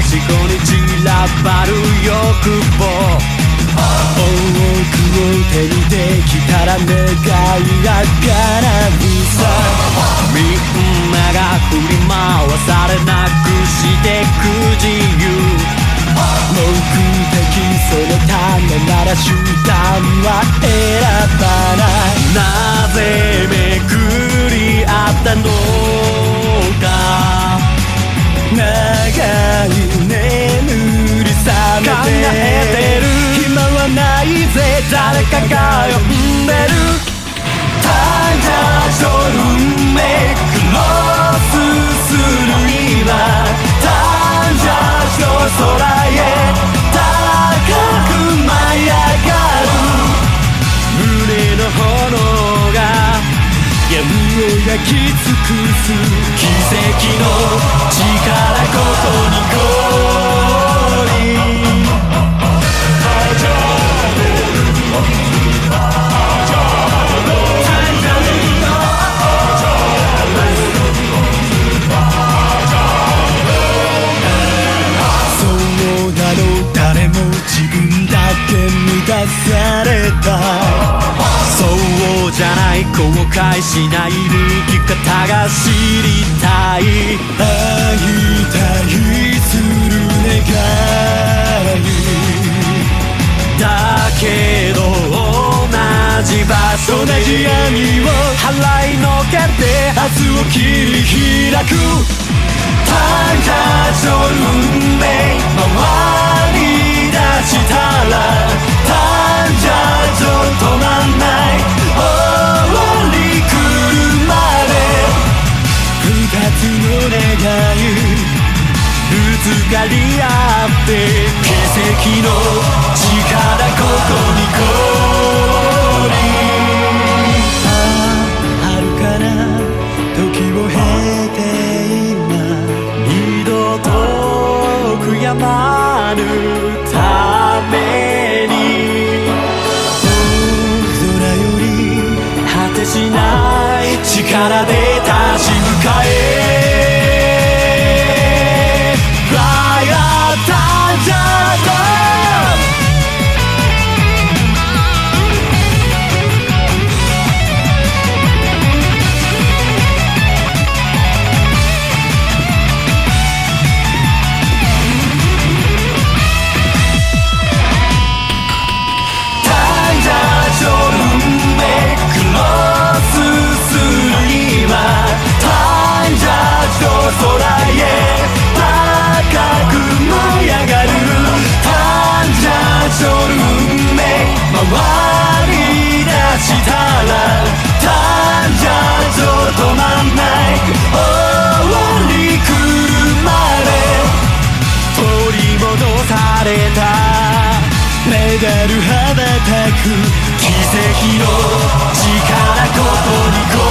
思考に散らばる欲望、多くを手にできたら願いが叶うさ。みんなが振り回されなくしてく自由、目的そのためなら手段は選ばない。なぜ巡り合ったのか、長い眠り覚めて考えてる暇はないぜ、誰かが呼んでる。単車上運命クロスする今、単車上空へ高く舞い上がる。胸の炎が闇を焼き尽くす、奇跡の力ここに降臨。そうなの、誰も自分だけ満たされた。そうじゃない、後悔しない生き方が知りたい。会いたりする願いだけど、同じ場所、同じ闇を払いのけて明日を切り開く。単車上運命回り出したら、単車上止まんない、終わり来るまで。二つの願いぶつかり合って、奇跡の力ここに降臨。遥かな時を経て今、二度と悔やまぬために、空より果てしない力で立ち向かえ。Fly up Tanjaro。空へ高く舞い上がる。単車上運命回り出したら、単車上止まんない、終わり来るまで。取り戻されたメダル羽ばたく、奇跡の力ここに